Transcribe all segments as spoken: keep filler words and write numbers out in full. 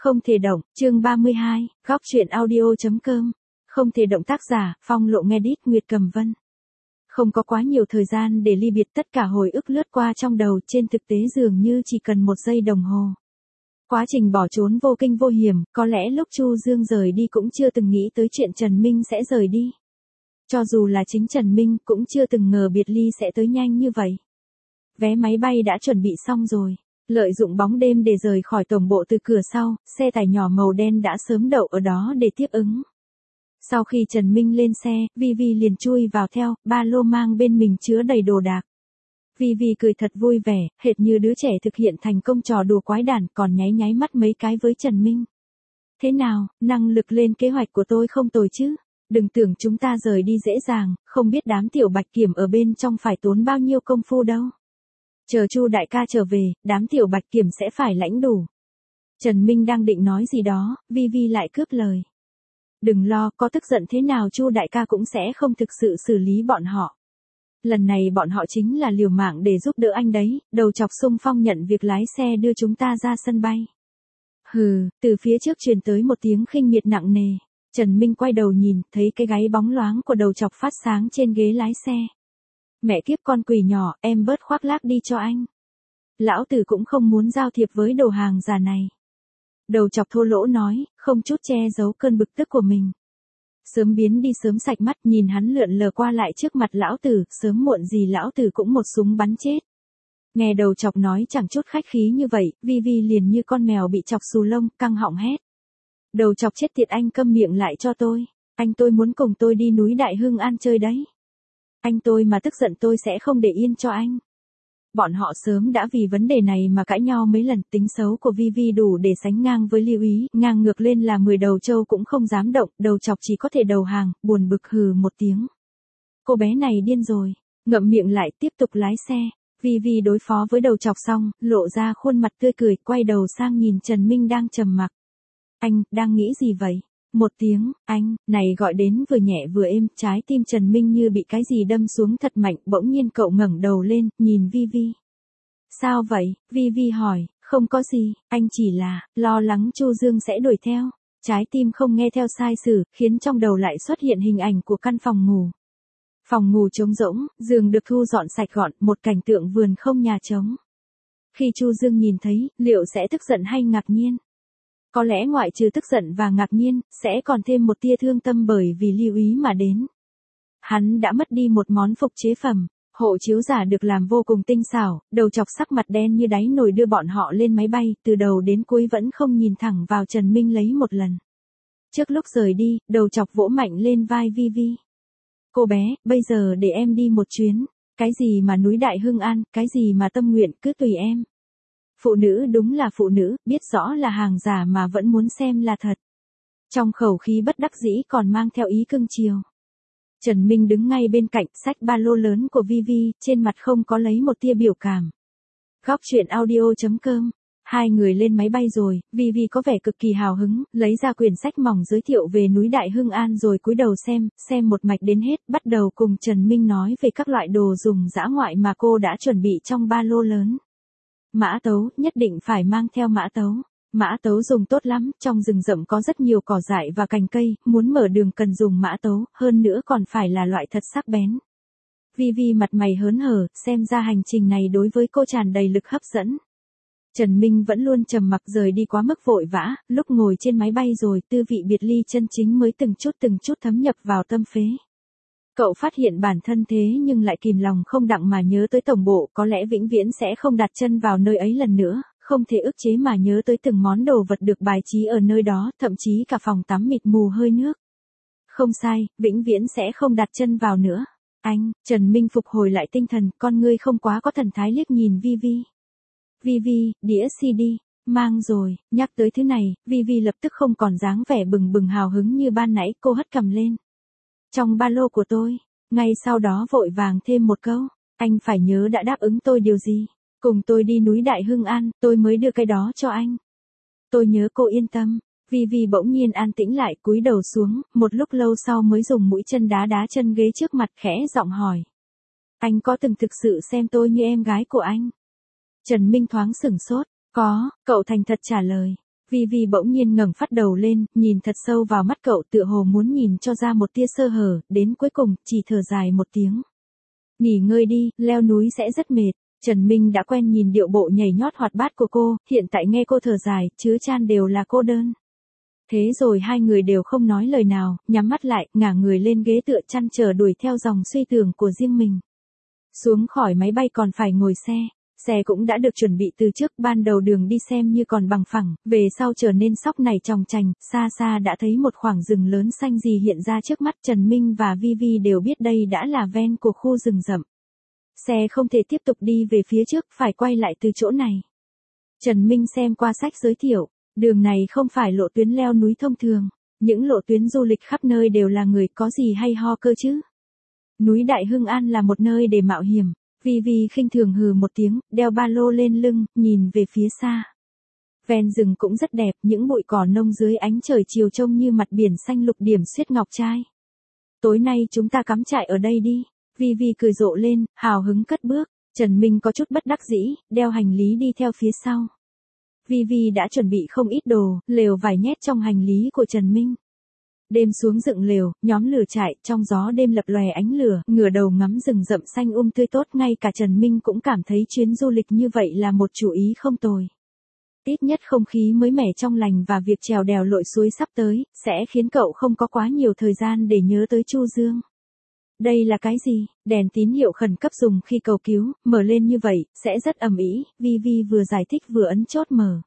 Không thể động, chương ba mươi hai, góc truyện audio.com. Không thể động tác giả, Phong Lộ nghe đít Nguyệt Cầm Vân. Không có quá nhiều thời gian để ly biệt, tất cả hồi ức lướt qua trong đầu, trên thực tế dường như chỉ cần một giây đồng hồ. Quá trình bỏ trốn vô kinh vô hiểm, có lẽ lúc Chu Dương rời đi cũng chưa từng nghĩ tới chuyện Trần Minh sẽ rời đi. Cho dù là chính Trần Minh cũng chưa từng ngờ biệt ly sẽ tới nhanh như vậy. Vé máy bay đã chuẩn bị xong rồi. Lợi dụng bóng đêm để rời khỏi tổng bộ từ cửa sau, xe tải nhỏ màu đen đã sớm đậu ở đó để tiếp ứng. Sau khi Trần Minh lên xe, Vi Vi liền chui vào theo, ba lô mang bên mình chứa đầy đồ đạc. Vi Vi cười thật vui vẻ, hệt như đứa trẻ thực hiện thành công trò đùa quái đản, còn nháy nháy mắt mấy cái với Trần Minh. Thế nào, năng lực lên kế hoạch của tôi không tồi chứ? Đừng tưởng chúng ta rời đi dễ dàng, không biết đám tiểu bạch kiểm ở bên trong phải tốn bao nhiêu công phu đâu. Chờ Chu đại ca trở về, đám tiểu bạch kiểm sẽ phải lãnh đủ. Trần Minh đang định nói gì đó, Vi Vi lại cướp lời. Đừng lo, có tức giận thế nào Chu đại ca cũng sẽ không thực sự xử lý bọn họ. Lần này bọn họ chính là liều mạng để giúp đỡ anh đấy, đầu chọc xung phong nhận việc lái xe đưa chúng ta ra sân bay. Hừ, từ phía trước truyền tới một tiếng khinh miệt nặng nề. Trần Minh quay đầu nhìn, thấy cái gáy bóng loáng của đầu chọc phát sáng trên ghế lái xe. Mẹ kiếp con quỷ nhỏ, em bớt khoác lác đi cho anh. Lão tử cũng không muốn giao thiệp với đồ hàng già này. Đầu chọc thô lỗ nói, không chút che giấu cơn bực tức của mình. Sớm biến đi sớm sạch mắt, nhìn hắn lượn lờ qua lại trước mặt lão tử, sớm muộn gì lão tử cũng một súng bắn chết. Nghe đầu chọc nói chẳng chút khách khí như vậy, Vi Vi liền như con mèo bị chọc xù lông, căng họng hét. Đầu chọc chết tiệt, anh câm miệng lại cho tôi. Anh tôi muốn cùng tôi đi núi Đại Hưng An chơi đấy. Anh tôi mà tức giận tôi sẽ không để yên cho anh. Bọn họ sớm đã vì vấn đề này mà cãi nhau mấy lần, tính xấu của Vi Vi đủ để sánh ngang với Lưu Ý, ngang ngược lên là mười đầu trâu cũng không dám động, đầu chọc chỉ có thể đầu hàng, buồn bực hừ một tiếng. Cô bé này điên rồi, ngậm miệng lại tiếp tục lái xe. Vi Vi đối phó với đầu chọc xong, lộ ra khuôn mặt tươi cười, quay đầu sang nhìn Trần Minh đang trầm mặc. Anh, đang nghĩ gì vậy? Một tiếng, anh, này gọi đến vừa nhẹ vừa êm, trái tim Trần Minh như bị cái gì đâm xuống thật mạnh, bỗng nhiên cậu ngẩng đầu lên, nhìn Vi Vi. Sao vậy? Vi Vi hỏi, không có gì, anh chỉ là, lo lắng Chu Dương sẽ đuổi theo. Trái tim không nghe theo sai sử, khiến trong đầu lại xuất hiện hình ảnh của căn phòng ngủ. Phòng ngủ trống rỗng, giường được thu dọn sạch gọn, một cảnh tượng vườn không nhà trống. Khi Chu Dương nhìn thấy, liệu sẽ tức giận hay ngạc nhiên? Có lẽ ngoại trừ tức giận và ngạc nhiên, sẽ còn thêm một tia thương tâm bởi vì Lưu Ý mà đến. Hắn đã mất đi một món phục chế phẩm, hộ chiếu giả được làm vô cùng tinh xảo, đầu chọc sắc mặt đen như đáy nồi đưa bọn họ lên máy bay, từ đầu đến cuối vẫn không nhìn thẳng vào Trần Minh lấy một lần. Trước lúc rời đi, đầu chọc vỗ mạnh lên vai Vi Vi. Cô bé, bây giờ để em đi một chuyến, cái gì mà núi Đại Hưng An, cái gì mà tâm nguyện, cứ tùy em. Phụ nữ đúng là phụ nữ, biết rõ là hàng giả mà vẫn muốn xem là thật. Trong khẩu khí bất đắc dĩ còn mang theo ý cưng chiều. Trần Minh đứng ngay bên cạnh, xách ba lô lớn của Vi Vi, trên mặt không có lấy một tia biểu cảm. Góc truyện audio.com. Hai người lên máy bay rồi, Vi Vi có vẻ cực kỳ hào hứng, lấy ra quyển sách mỏng giới thiệu về núi Đại Hưng An rồi cúi đầu xem, xem một mạch đến hết, bắt đầu cùng Trần Minh nói về các loại đồ dùng dã ngoại mà cô đã chuẩn bị trong ba lô lớn. Mã tấu, nhất định phải mang theo mã tấu. Mã tấu dùng tốt lắm, trong rừng rậm có rất nhiều cỏ dại và cành cây, muốn mở đường cần dùng mã tấu, hơn nữa còn phải là loại thật sắc bén. Vi Vi mặt mày hớn hở, xem ra hành trình này đối với cô tràn đầy lực hấp dẫn. Trần Minh vẫn luôn trầm mặc, rời đi quá mức vội vã, lúc ngồi trên máy bay rồi, tư vị biệt ly chân chính mới từng chút từng chút thấm nhập vào tâm phế. Cậu phát hiện bản thân thế nhưng lại kìm lòng không đặng mà nhớ tới tổng bộ, có lẽ vĩnh viễn sẽ không đặt chân vào nơi ấy lần nữa, không thể ức chế mà nhớ tới từng món đồ vật được bài trí ở nơi đó, thậm chí cả phòng tắm mịt mù hơi nước. Không sai, vĩnh viễn sẽ không đặt chân vào nữa. Anh, Trần Minh phục hồi lại tinh thần, con ngươi không quá có thần thái liếc nhìn Vi Vi. Vi Vi, đĩa xê đê, mang rồi, nhắc tới thứ này, Vi Vi lập tức không còn dáng vẻ bừng bừng hào hứng như ban nãy, cô hất cằm lên. Trong ba lô của tôi, ngay sau đó vội vàng thêm một câu, anh phải nhớ đã đáp ứng tôi điều gì, cùng tôi đi núi Đại Hưng An, tôi mới đưa cái đó cho anh. Tôi nhớ cô yên tâm. Vi Vi bỗng nhiên an tĩnh lại, cúi đầu xuống, một lúc lâu sau mới dùng mũi chân đá đá chân ghế trước mặt, khẽ giọng hỏi. Anh có từng thực sự xem tôi như em gái của anh? Trần Minh thoáng sửng sốt, có, cậu thành thật trả lời. Vi Vi bỗng nhiên ngẩng phát đầu lên, nhìn thật sâu vào mắt cậu tựa hồ muốn nhìn cho ra một tia sơ hở, đến cuối cùng, chỉ thở dài một tiếng. Nghỉ ngơi đi, leo núi sẽ rất mệt. Trần Minh đã quen nhìn điệu bộ nhảy nhót hoạt bát của cô, hiện tại nghe cô thở dài, chứa chan đều là cô đơn. Thế rồi hai người đều không nói lời nào, nhắm mắt lại, ngả người lên ghế tựa chăn chờ đuổi theo dòng suy tưởng của riêng mình. Xuống khỏi máy bay còn phải ngồi xe. Xe cũng đã được chuẩn bị từ trước, ban đầu đường đi xem như còn bằng phẳng, về sau trở nên sóc này chòng chành, xa xa đã thấy một khoảng rừng lớn xanh gì hiện ra trước mắt. Trần Minh và Vi Vi đều biết đây đã là ven của khu rừng rậm. Xe không thể tiếp tục đi về phía trước, phải quay lại từ chỗ này. Trần Minh xem qua sách giới thiệu, đường này không phải lộ tuyến leo núi thông thường, những lộ tuyến du lịch khắp nơi đều là người, có gì hay ho cơ chứ. Núi Đại Hưng An là một nơi để mạo hiểm. Vi Vi khinh thường hừ một tiếng, đeo ba lô lên lưng, nhìn về phía xa. Ven rừng cũng rất đẹp, những bụi cỏ nông dưới ánh trời chiều trông như mặt biển xanh lục điểm xuyết ngọc trai. Tối nay chúng ta cắm trại ở đây đi. Vi Vi cười rộ lên, hào hứng cất bước. Trần Minh có chút bất đắc dĩ, đeo hành lý đi theo phía sau. Vi Vi đã chuẩn bị không ít đồ, lều vải nhét trong hành lý của Trần Minh. Đêm xuống dựng lều, nhóm lửa trại, trong gió đêm lập lòe ánh lửa, ngửa đầu ngắm rừng rậm xanh um tươi tốt, ngay cả Trần Minh cũng cảm thấy chuyến du lịch như vậy là một chủ ý không tồi. Ít nhất không khí mới mẻ trong lành và việc trèo đèo lội suối sắp tới, sẽ khiến cậu không có quá nhiều thời gian để nhớ tới Chu Dương. Đây là cái gì? Đèn tín hiệu khẩn cấp dùng khi cầu cứu, mở lên như vậy, sẽ rất ầm ĩ. Vi Vi vừa giải thích vừa ấn chốt mở.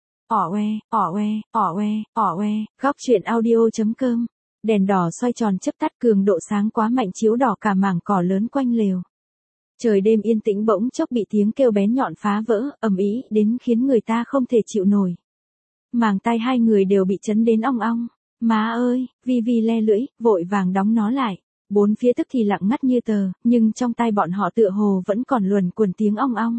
Ỏ oe, ỏ oe, ỏ oe, ỏ oe, góc truyện audio chấm com. Đèn đỏ xoay tròn chớp tắt, cường độ sáng quá mạnh chiếu đỏ cả mảng cỏ lớn quanh lều. Trời đêm yên tĩnh bỗng chốc bị tiếng kêu bén nhọn phá vỡ, ầm ĩ đến khiến người ta không thể chịu nổi. Màng tai hai người đều bị chấn đến ong ong. Má ơi, Vi Vi le lưỡi, vội vàng đóng nó lại. Bốn phía tức thì lặng ngắt như tờ, nhưng trong tai bọn họ tựa hồ vẫn còn luẩn quẩn tiếng ong ong.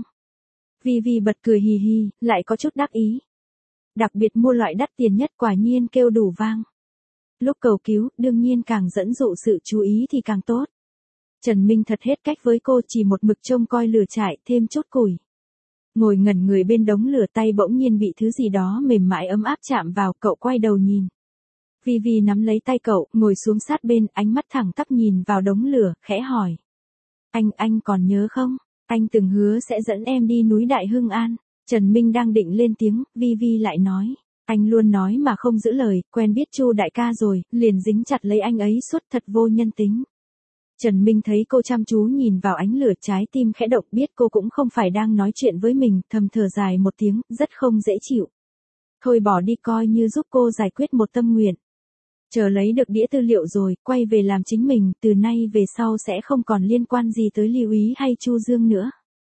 Vi Vi bật cười hì hì, lại có chút đắc ý. Đặc biệt mua loại đắt tiền nhất, quả nhiên kêu đủ vang. Lúc cầu cứu, đương nhiên càng dẫn dụ sự chú ý thì càng tốt. Trần Minh thật hết cách với cô, chỉ một mực trông coi lửa trại, thêm chút củi. Ngồi ngẩn người bên đống lửa, tay bỗng nhiên bị thứ gì đó mềm mại ấm áp chạm vào, cậu quay đầu nhìn. Vi Vi nắm lấy tay cậu, ngồi xuống sát bên, ánh mắt thẳng tắp nhìn vào đống lửa, khẽ hỏi. Anh, anh còn nhớ không? Anh từng hứa sẽ dẫn em đi núi Đại Hưng An. Trần Minh đang định lên tiếng, Vi Vi lại nói. Anh luôn nói mà không giữ lời, quen biết Chu đại ca rồi, liền dính chặt lấy anh ấy suốt, thật vô nhân tính. Trần Minh thấy cô chăm chú nhìn vào ánh lửa, trái tim khẽ động, biết cô cũng không phải đang nói chuyện với mình, thầm thở dài một tiếng, rất không dễ chịu. Thôi bỏ đi, coi như giúp cô giải quyết một tâm nguyện. Chờ lấy được đĩa tư liệu rồi, quay về làm chính mình, từ nay về sau sẽ không còn liên quan gì tới Lưu Ý hay Chu Dương nữa.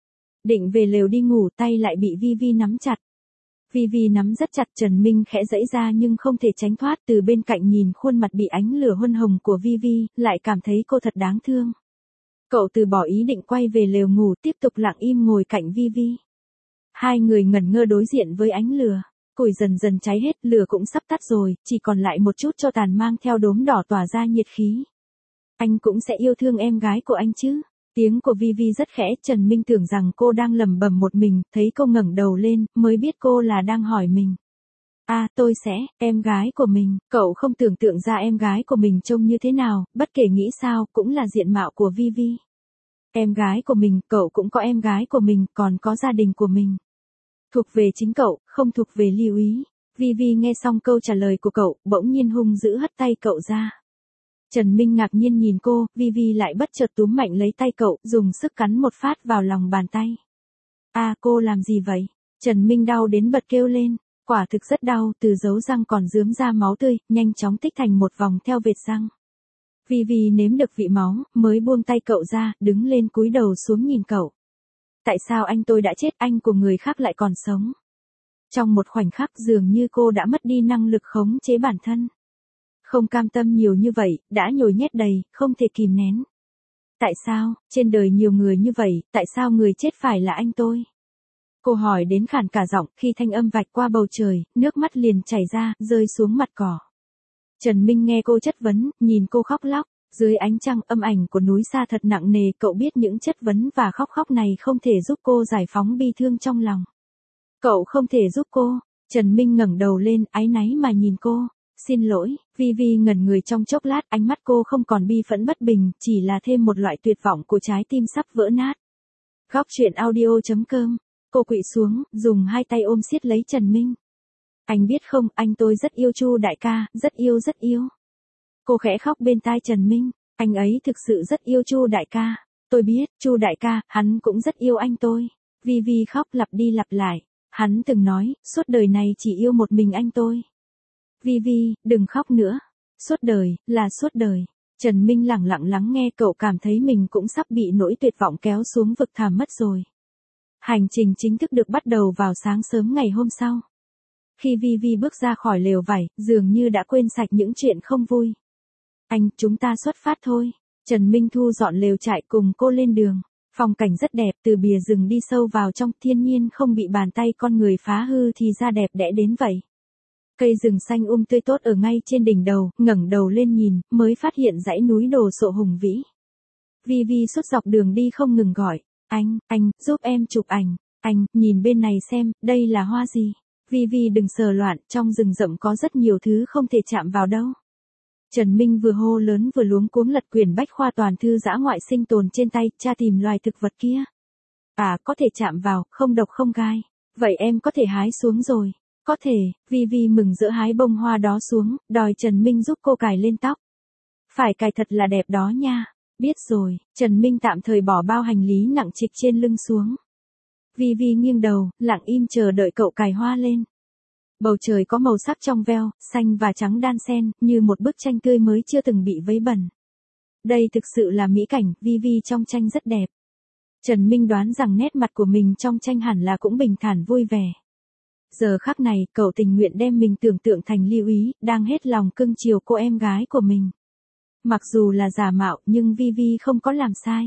Định về lều đi ngủ, tay lại bị Vi Vi nắm chặt. Vi Vi nắm rất chặt, Trần Minh khẽ giãy ra nhưng không thể tránh thoát, từ bên cạnh nhìn khuôn mặt bị ánh lửa huân hồng của Vi Vi, lại cảm thấy cô thật đáng thương. Cậu từ bỏ ý định quay về lều ngủ, tiếp tục lặng im ngồi cạnh Vi Vi. Hai người ngẩn ngơ đối diện với ánh lửa. Củi dần dần cháy hết, lửa cũng sắp tắt rồi, chỉ còn lại một chút tro tàn mang theo đốm đỏ tỏa ra nhiệt khí. Anh cũng sẽ yêu thương em gái của anh chứ? Tiếng của Vi Vi rất khẽ, Trần Minh tưởng rằng cô đang lẩm bẩm một mình, thấy cô ngẩng đầu lên, mới biết cô là đang hỏi mình. À, tôi sẽ, em gái của mình, cậu không tưởng tượng ra em gái của mình trông như thế nào, bất kể nghĩ sao, cũng là diện mạo của Vi Vi. Em gái của mình, cậu cũng có em gái của mình, còn có gia đình của mình. Thuộc về chính cậu, không thuộc về Lưu Ý. Vi Vi nghe xong câu trả lời của cậu, bỗng nhiên hung dữ hất tay cậu ra. Trần Minh ngạc nhiên nhìn cô, Vi Vi lại bất chợt túm mạnh lấy tay cậu, dùng sức cắn một phát vào lòng bàn tay. À, cô làm gì vậy? Trần Minh đau đến bật kêu lên, quả thực rất đau, từ dấu răng còn rướm ra máu tươi, nhanh chóng tích thành một vòng theo vệt răng. Vi Vi nếm được vị máu, mới buông tay cậu ra, đứng lên cúi đầu xuống nhìn cậu. Tại sao anh tôi đã chết, anh của người khác lại còn sống? Trong một khoảnh khắc dường như cô đã mất đi năng lực khống chế bản thân. Không cam tâm nhiều như vậy, đã nhồi nhét đầy, không thể kìm nén. Tại sao, trên đời nhiều người như vậy, tại sao người chết phải là anh tôi? Cô hỏi đến khản cả giọng, khi thanh âm vạch qua bầu trời, nước mắt liền chảy ra, rơi xuống mặt cỏ. Trần Minh nghe cô chất vấn, nhìn cô khóc lóc. Dưới ánh trăng, âm ảnh của núi xa thật nặng nề, cậu biết những chất vấn và khóc khóc này không thể giúp cô giải phóng bi thương trong lòng. Cậu không thể giúp cô. Trần Minh ngẩng đầu lên, áy náy mà nhìn cô. Xin lỗi, Vi Vi ngẩn người trong chốc lát, ánh mắt cô không còn bi phẫn bất bình, chỉ là thêm một loại tuyệt vọng của trái tim sắp vỡ nát. Góc truyện audio.com. Cô quỵ xuống, dùng hai tay ôm siết lấy Trần Minh. Anh biết không, anh tôi rất yêu Chu đại ca, rất yêu rất yêu. Cô khẽ khóc bên tai Trần Minh, anh ấy thực sự rất yêu Chu đại ca. Tôi biết, Chu đại ca, hắn cũng rất yêu anh tôi. Vi Vi khóc lặp đi lặp lại. Hắn từng nói, suốt đời này chỉ yêu một mình anh tôi. Vi Vi, đừng khóc nữa. Suốt đời, là suốt đời. Trần Minh lặng lặng lắng nghe, cậu cảm thấy mình cũng sắp bị nỗi tuyệt vọng kéo xuống vực thẳm mất rồi. Hành trình chính thức được bắt đầu vào sáng sớm ngày hôm sau. Khi Vi Vi bước ra khỏi lều vải, dường như đã quên sạch những chuyện không vui. Anh, chúng ta xuất phát thôi. Trần Minh thu dọn lều trại cùng cô lên đường. Phong cảnh rất đẹp, từ bìa rừng đi sâu vào trong, thiên nhiên không bị bàn tay con người phá hư thì ra đẹp đẽ đến vậy. Cây rừng xanh um tươi tốt ở ngay trên đỉnh đầu, ngẩng đầu lên nhìn, mới phát hiện dãy núi đồ sộ hùng vĩ. Vi Vi suốt dọc đường đi không ngừng gọi, anh, anh, giúp em chụp ảnh, anh, nhìn bên này xem, đây là hoa gì. Vi Vi đừng sờ loạn, trong rừng rậm có rất nhiều thứ không thể chạm vào đâu. Trần Minh vừa hô lớn vừa luống cuống lật quyển bách khoa toàn thư dã ngoại sinh tồn trên tay, tra tìm loài thực vật kia. À, có thể chạm vào, không độc không gai. Vậy em có thể hái xuống rồi. Có thể, Vi Vi mừng rỡ hái bông hoa đó xuống, đòi Trần Minh giúp cô cài lên tóc. Phải cài thật là đẹp đó nha. Biết rồi, Trần Minh tạm thời bỏ bao hành lý nặng trịch trên lưng xuống. Vi Vi nghiêng đầu, lặng im chờ đợi cậu cài hoa lên. Bầu trời có màu sắc trong veo, xanh và trắng đan xen, như một bức tranh tươi mới chưa từng bị vấy bẩn. Đây thực sự là mỹ cảnh, Vi Vi trong tranh rất đẹp. Trần Minh đoán rằng nét mặt của mình trong tranh hẳn là cũng bình thản vui vẻ. Giờ khắc này, cậu tình nguyện đem mình tưởng tượng thành Lưu Ý, đang hết lòng cưng chiều cô em gái của mình. Mặc dù là giả mạo, nhưng Vi Vi không có làm sai.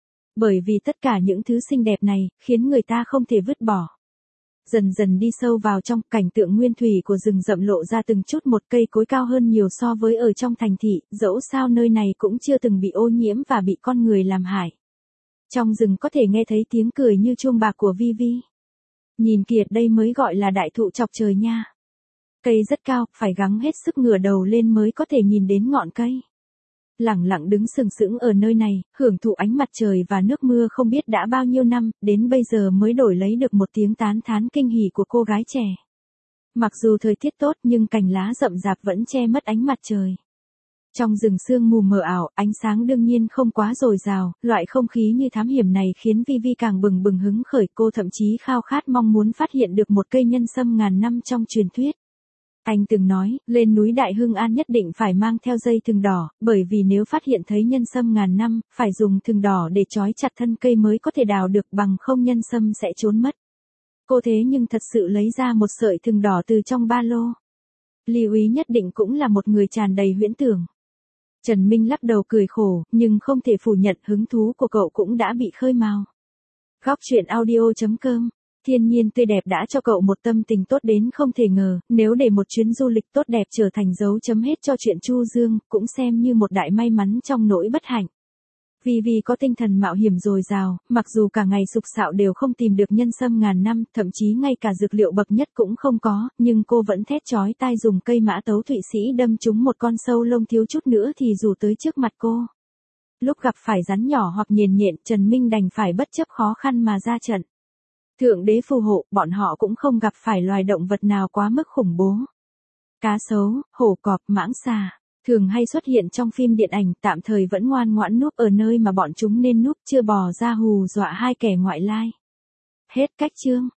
Bởi vì tất cả những thứ xinh đẹp này, khiến người ta không thể vứt bỏ. Dần dần đi sâu vào trong, cảnh tượng nguyên thủy của rừng rậm lộ ra từng chút một, cây cối cao hơn nhiều so với ở trong thành thị, dẫu sao nơi này cũng chưa từng bị ô nhiễm và bị con người làm hại. Trong rừng có thể nghe thấy tiếng cười như chuông bạc của Vi Vi. Nhìn kìa, đây mới gọi là đại thụ chọc trời nha. Cây rất cao, phải gắng hết sức ngửa đầu lên mới có thể nhìn đến ngọn cây. Lẳng lặng đứng sừng sững ở nơi này, hưởng thụ ánh mặt trời và nước mưa không biết đã bao nhiêu năm, đến bây giờ mới đổi lấy được một tiếng tán thán kinh hỉ của cô gái trẻ. Mặc dù thời tiết tốt nhưng cành lá rậm rạp vẫn che mất ánh mặt trời. Trong rừng sương mù mờ ảo, ánh sáng đương nhiên không quá dồi dào, loại không khí như thám hiểm này khiến Vi Vi càng bừng bừng hứng khởi, cô thậm chí khao khát mong muốn phát hiện được một cây nhân sâm ngàn năm trong truyền thuyết. Anh từng nói, lên núi Đại Hưng An nhất định phải mang theo dây thừng đỏ, bởi vì nếu phát hiện thấy nhân sâm ngàn năm, phải dùng thừng đỏ để trói chặt thân cây mới có thể đào được, bằng không nhân sâm sẽ trốn mất. Cô thế nhưng thật sự lấy ra một sợi thừng đỏ từ trong ba lô. Lưu Ý nhất định cũng là một người tràn đầy huyễn tưởng. Trần Minh lắc đầu cười khổ, nhưng không thể phủ nhận hứng thú của cậu cũng đã bị khơi mào. Góc truyện audio.com. Thiên nhiên tươi đẹp đã cho cậu một tâm tình tốt đến không thể ngờ, nếu để một chuyến du lịch tốt đẹp trở thành dấu chấm hết cho chuyện Chu Dương, cũng xem như một đại may mắn trong nỗi bất hạnh. Vi Vi có tinh thần mạo hiểm dồi dào, mặc dù cả ngày sục sạo đều không tìm được nhân sâm ngàn năm, thậm chí ngay cả dược liệu bậc nhất cũng không có, nhưng cô vẫn thét chói tai dùng cây mã tấu Thụy Sĩ đâm trúng một con sâu lông thiếu chút nữa thì rủ tới trước mặt cô. Lúc gặp phải rắn nhỏ hoặc nhện nhện, Trần Minh đành phải bất chấp khó khăn mà ra trận. Thượng đế phù hộ, bọn họ cũng không gặp phải loài động vật nào quá mức khủng bố. Cá sấu, hổ cọp, mãng xà, thường hay xuất hiện trong phim điện ảnh, tạm thời vẫn ngoan ngoãn núp ở nơi mà bọn chúng nên núp, chưa bò ra hù dọa hai kẻ ngoại lai. Hết cách chương.